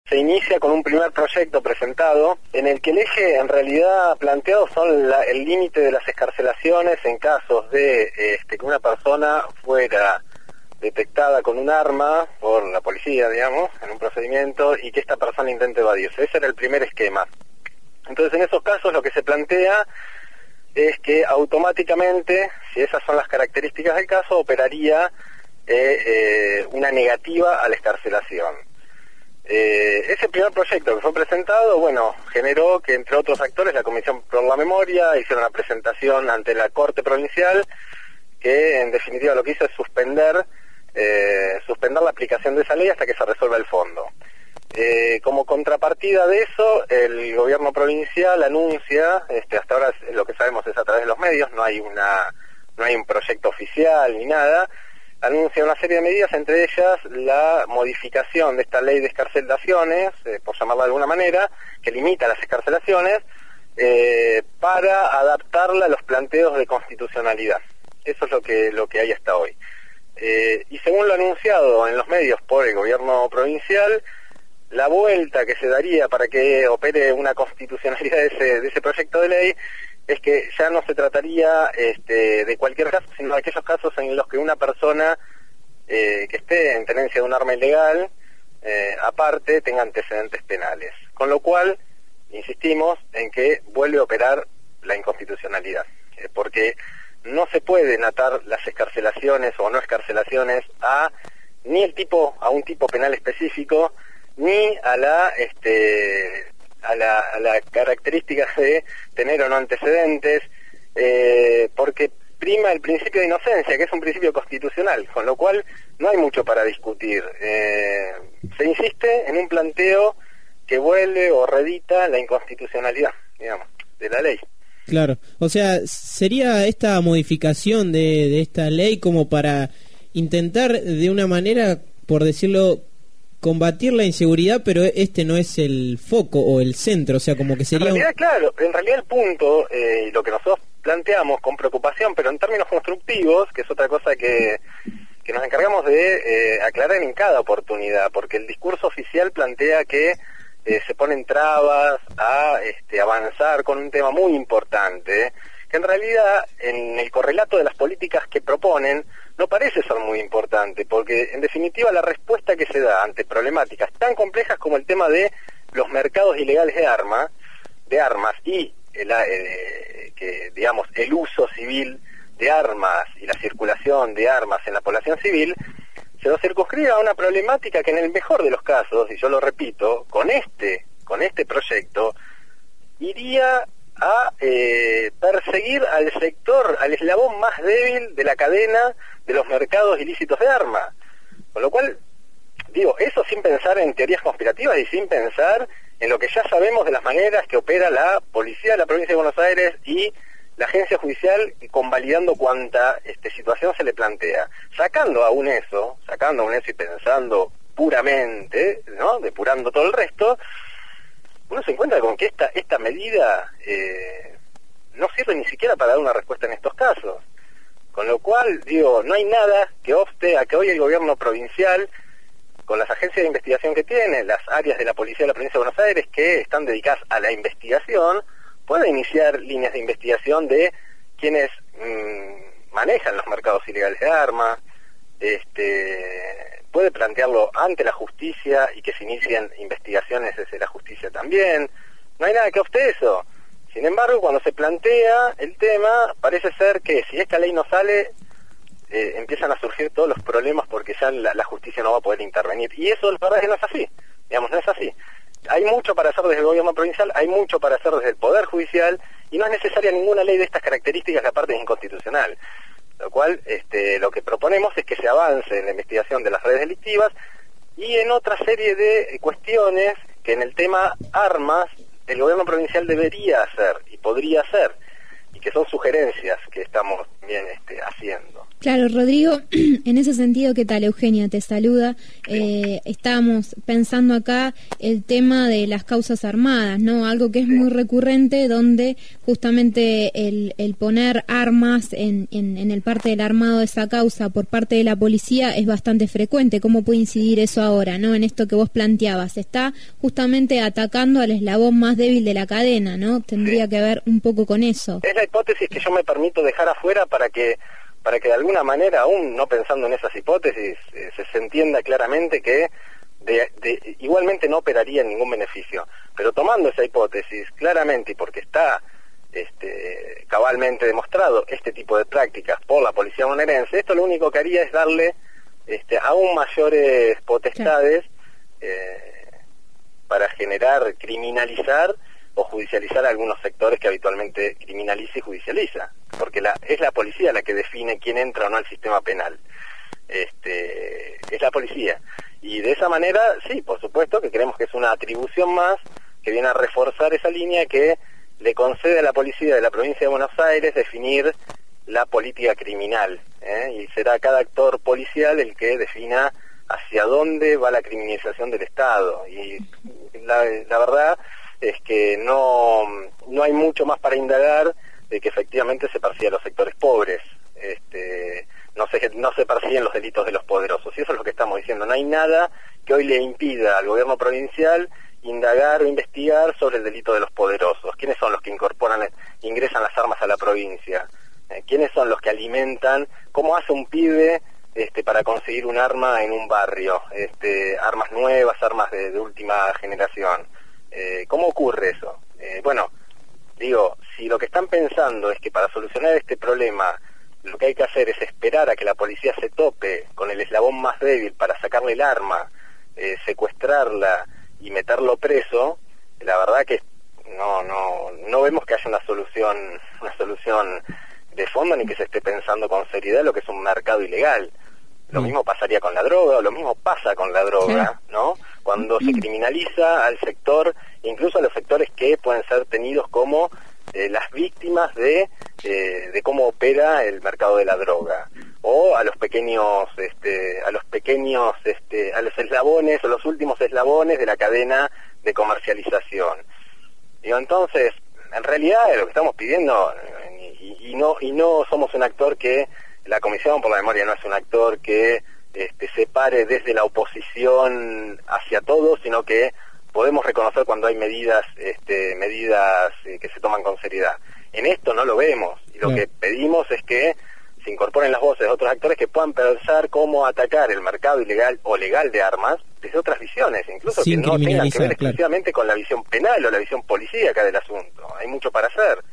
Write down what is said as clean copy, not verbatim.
se inicia con un primer proyecto presentado en el que el eje en realidad planteado son el límite de las excarcelaciones en casos de que una persona fuera detectada con un arma por la policía, digamos, en un procedimiento, y que esta persona intente evadirse. Ese era el primer esquema. Entonces, en esos casos lo que se plantea es que automáticamente, si esas son las características del caso, operaría una negativa a la excarcelación. Ese primer proyecto que fue presentado, bueno, generó que entre otros actores la Comisión por la Memoria hicieron una presentación ante la Corte Provincial que en definitiva lo que hizo es suspender la aplicación de esa ley hasta que se resuelva el fondo. Como contrapartida de eso, el gobierno provincial anuncia, hasta ahora lo que sabemos es a través de los medios, no hay un proyecto oficial ni nada, anuncia una serie de medidas, entre ellas la modificación de esta ley de excarcelaciones, por llamarla de alguna manera, que limita las excarcelaciones, para adaptarla a los planteos de constitucionalidad. Eso es lo que hay hasta hoy. Y según lo anunciado en los medios por el gobierno provincial, la vuelta que se daría para que opere una constitucionalidad de ese proyecto de ley es que ya no se trataría de cualquier caso, sino de aquellos casos en los que una persona que esté en tenencia de un arma ilegal, aparte, tenga antecedentes penales. Con lo cual, insistimos en que vuelve a operar la inconstitucionalidad, porque no se pueden atar las excarcelaciones o no excarcelaciones ni a un tipo penal específico, ni a la característica de tener o no antecedentes, porque prima el principio de inocencia, que es un principio constitucional, con lo cual no hay mucho para discutir. Se insiste en un planteo que vuelve o reedita la inconstitucionalidad, digamos, de la ley. Claro, o sea, sería esta modificación de esta ley como para intentar de una manera, por decirlo, combatir la inseguridad, pero no es el foco o el centro, o sea, como que sería... En realidad el punto, lo que nosotros planteamos con preocupación, pero en términos constructivos, que es otra cosa que nos encargamos de aclarar en cada oportunidad, porque el discurso oficial plantea que se ponen trabas a avanzar con un tema muy importante, que en realidad en el correlato de las políticas que proponen no parece ser muy importante, porque en definitiva la respuesta que se da ante problemáticas tan complejas como el tema de los mercados ilegales de armas y el uso civil de armas y la circulación de armas en la población civil, se lo circunscribe a una problemática que en el mejor de los casos, y yo lo repito, con este proyecto, iría a perseguir al sector, al eslabón más débil de la cadena de los mercados ilícitos de armas. Con lo cual, eso sin pensar en teorías conspirativas y sin pensar en lo que ya sabemos de las maneras que opera la policía de la provincia de Buenos Aires y la agencia judicial, convalidando cuanta situación se le plantea. Sacando aún eso y pensando puramente, ¿no?, depurando todo el resto, uno se encuentra con que esta medida no sirve ni siquiera para dar una respuesta en estos casos. Con lo cual, no hay nada que obste a que hoy el gobierno provincial, con las agencias de investigación que tiene, las áreas de la policía de la provincia de Buenos Aires que están dedicadas a la investigación, pueda iniciar líneas de investigación de quienes manejan los mercados ilegales de armas, puede plantearlo ante la justicia y que se inicien investigaciones desde la justicia también. No hay nada que obste eso. Sin embargo, cuando se plantea el tema, parece ser que si esta ley no sale, empiezan a surgir todos los problemas porque ya la justicia no va a poder intervenir. Y eso la verdad es que no es así. No es así. Hay mucho para hacer desde el gobierno provincial, hay mucho para hacer desde el Poder Judicial, y no es necesaria ninguna ley de estas características que aparte es inconstitucional. Lo cual, lo que proponemos es que se avance en la investigación de las redes delictivas y en otra serie de cuestiones que en el tema armas el gobierno provincial debería hacer y podría hacer, y que son sugerencias que estamos bien haciendo. Claro, Rodrigo, en ese sentido, ¿qué tal? Eugenia te saluda. Estábamos pensando acá el tema de las causas armadas, ¿no? Algo que es muy recurrente, donde justamente el poner armas en el parte del armado de esa causa por parte de la policía es bastante frecuente. ¿Cómo puede incidir eso ahora, no? En esto que vos planteabas, está justamente atacando al eslabón más débil de la cadena, ¿no? Tendría que ver un poco con eso. Es la hipótesis que yo me permito dejar afuera para que de alguna manera, aún no pensando en esas hipótesis, se entienda claramente que igualmente no operaría ningún beneficio. Pero tomando esa hipótesis claramente, y porque está cabalmente demostrado este tipo de prácticas por la policía bonaerense, esto lo único que haría es darle aún mayores potestades para generar, criminalizar o judicializar a algunos sectores que habitualmente criminaliza y judicializa, porque es la policía la que define quién entra o no al sistema penal. Es la policía, y de esa manera, sí, por supuesto que creemos que es una atribución más que viene a reforzar esa línea que le concede a la policía de la provincia de Buenos Aires definir la política criminal, y será cada actor policial el que defina hacia dónde va la criminalización del Estado, y la verdad es que no hay mucho más para indagar de que efectivamente se persigue a los sectores pobres, no se persiguen los delitos de los poderosos, y eso es lo que estamos diciendo. No hay nada que hoy le impida al gobierno provincial indagar o investigar sobre el delito de los poderosos. ¿Quiénes son los que ingresan las armas a la provincia? ¿Quiénes son los que alimentan? ¿Cómo hace un pibe para conseguir un arma en un barrio? Armas nuevas, armas de última generación. ¿Cómo ocurre eso? Bueno, digo, si lo que están pensando es que para solucionar este problema lo que hay que hacer es esperar a que la policía se tope con el eslabón más débil para sacarle el arma, secuestrarla y meterlo preso, la verdad que no vemos que haya una solución de fondo, ni que se esté pensando con seriedad lo que es un mercado ilegal. Lo mismo pasaría con la droga, o lo mismo pasa con la droga, ¿no? Cuando se criminaliza al sector, incluso a los sectores que pueden ser tenidos como las víctimas de cómo opera el mercado de la droga, o a los pequeños, a los eslabones, o los últimos eslabones de la cadena de comercialización. Digo, entonces, en realidad lo que estamos pidiendo, y no somos un actor que, la Comisión por la Memoria no es un actor que se pare desde la oposición hacia todo, sino que podemos reconocer cuando hay medidas que se toman con seriedad. En esto no lo vemos, y lo que pedimos es que se incorporen las voces de otros actores que puedan pensar cómo atacar el mercado ilegal o legal de armas desde otras visiones, incluso que no tengan que ver exclusivamente con la visión penal o la visión policíaca del asunto. Hay mucho para hacer.